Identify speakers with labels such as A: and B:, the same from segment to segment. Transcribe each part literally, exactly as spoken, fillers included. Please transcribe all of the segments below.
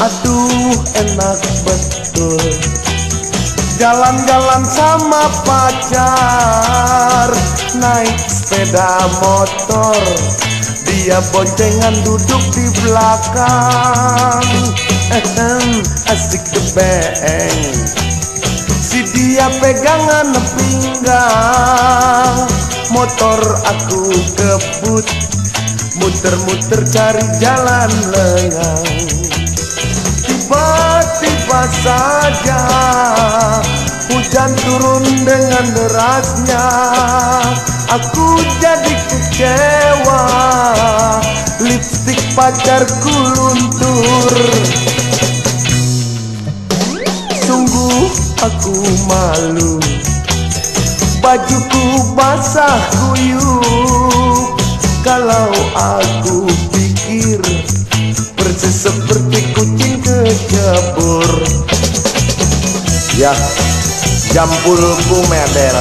A: Aduh enak betul jalan-jalan sama pacar, naik sepeda motor, dia boncengan duduk di belakang. Ehem, asik tebeng, si dia pegangan pinggang, motor aku kebut, muter-muter cari jalan lengang. Tiba-tiba saja hujan turun dengan derasnya, aku jadi kecewa, lipstik pacarku luntur. Sungguh aku malu, bajuku basah kuyup. Kalau aku pikir persis seperti kucing kecebur. Ya, jampulku medel.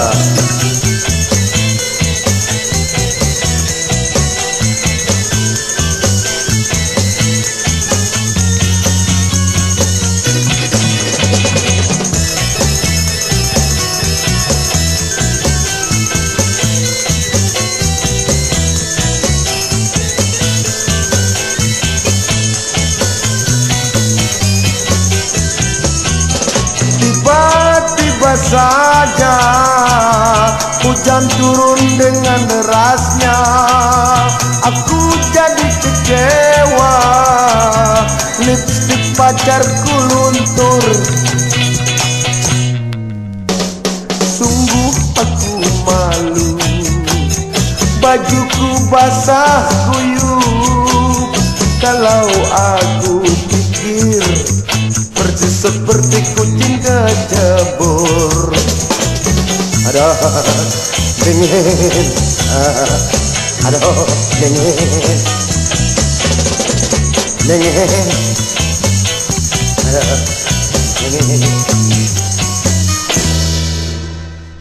A: Tiba-tiba saja hujan turun dengan derasnya, aku jadi kecewa, lipstik pacarku luntur. Sungguh aku malu, bajuku basah kuyup. Kalau aku pikir persis seperti kucing kecebur. Aduh dingin, aduh dingin, dingin, aduh dingin.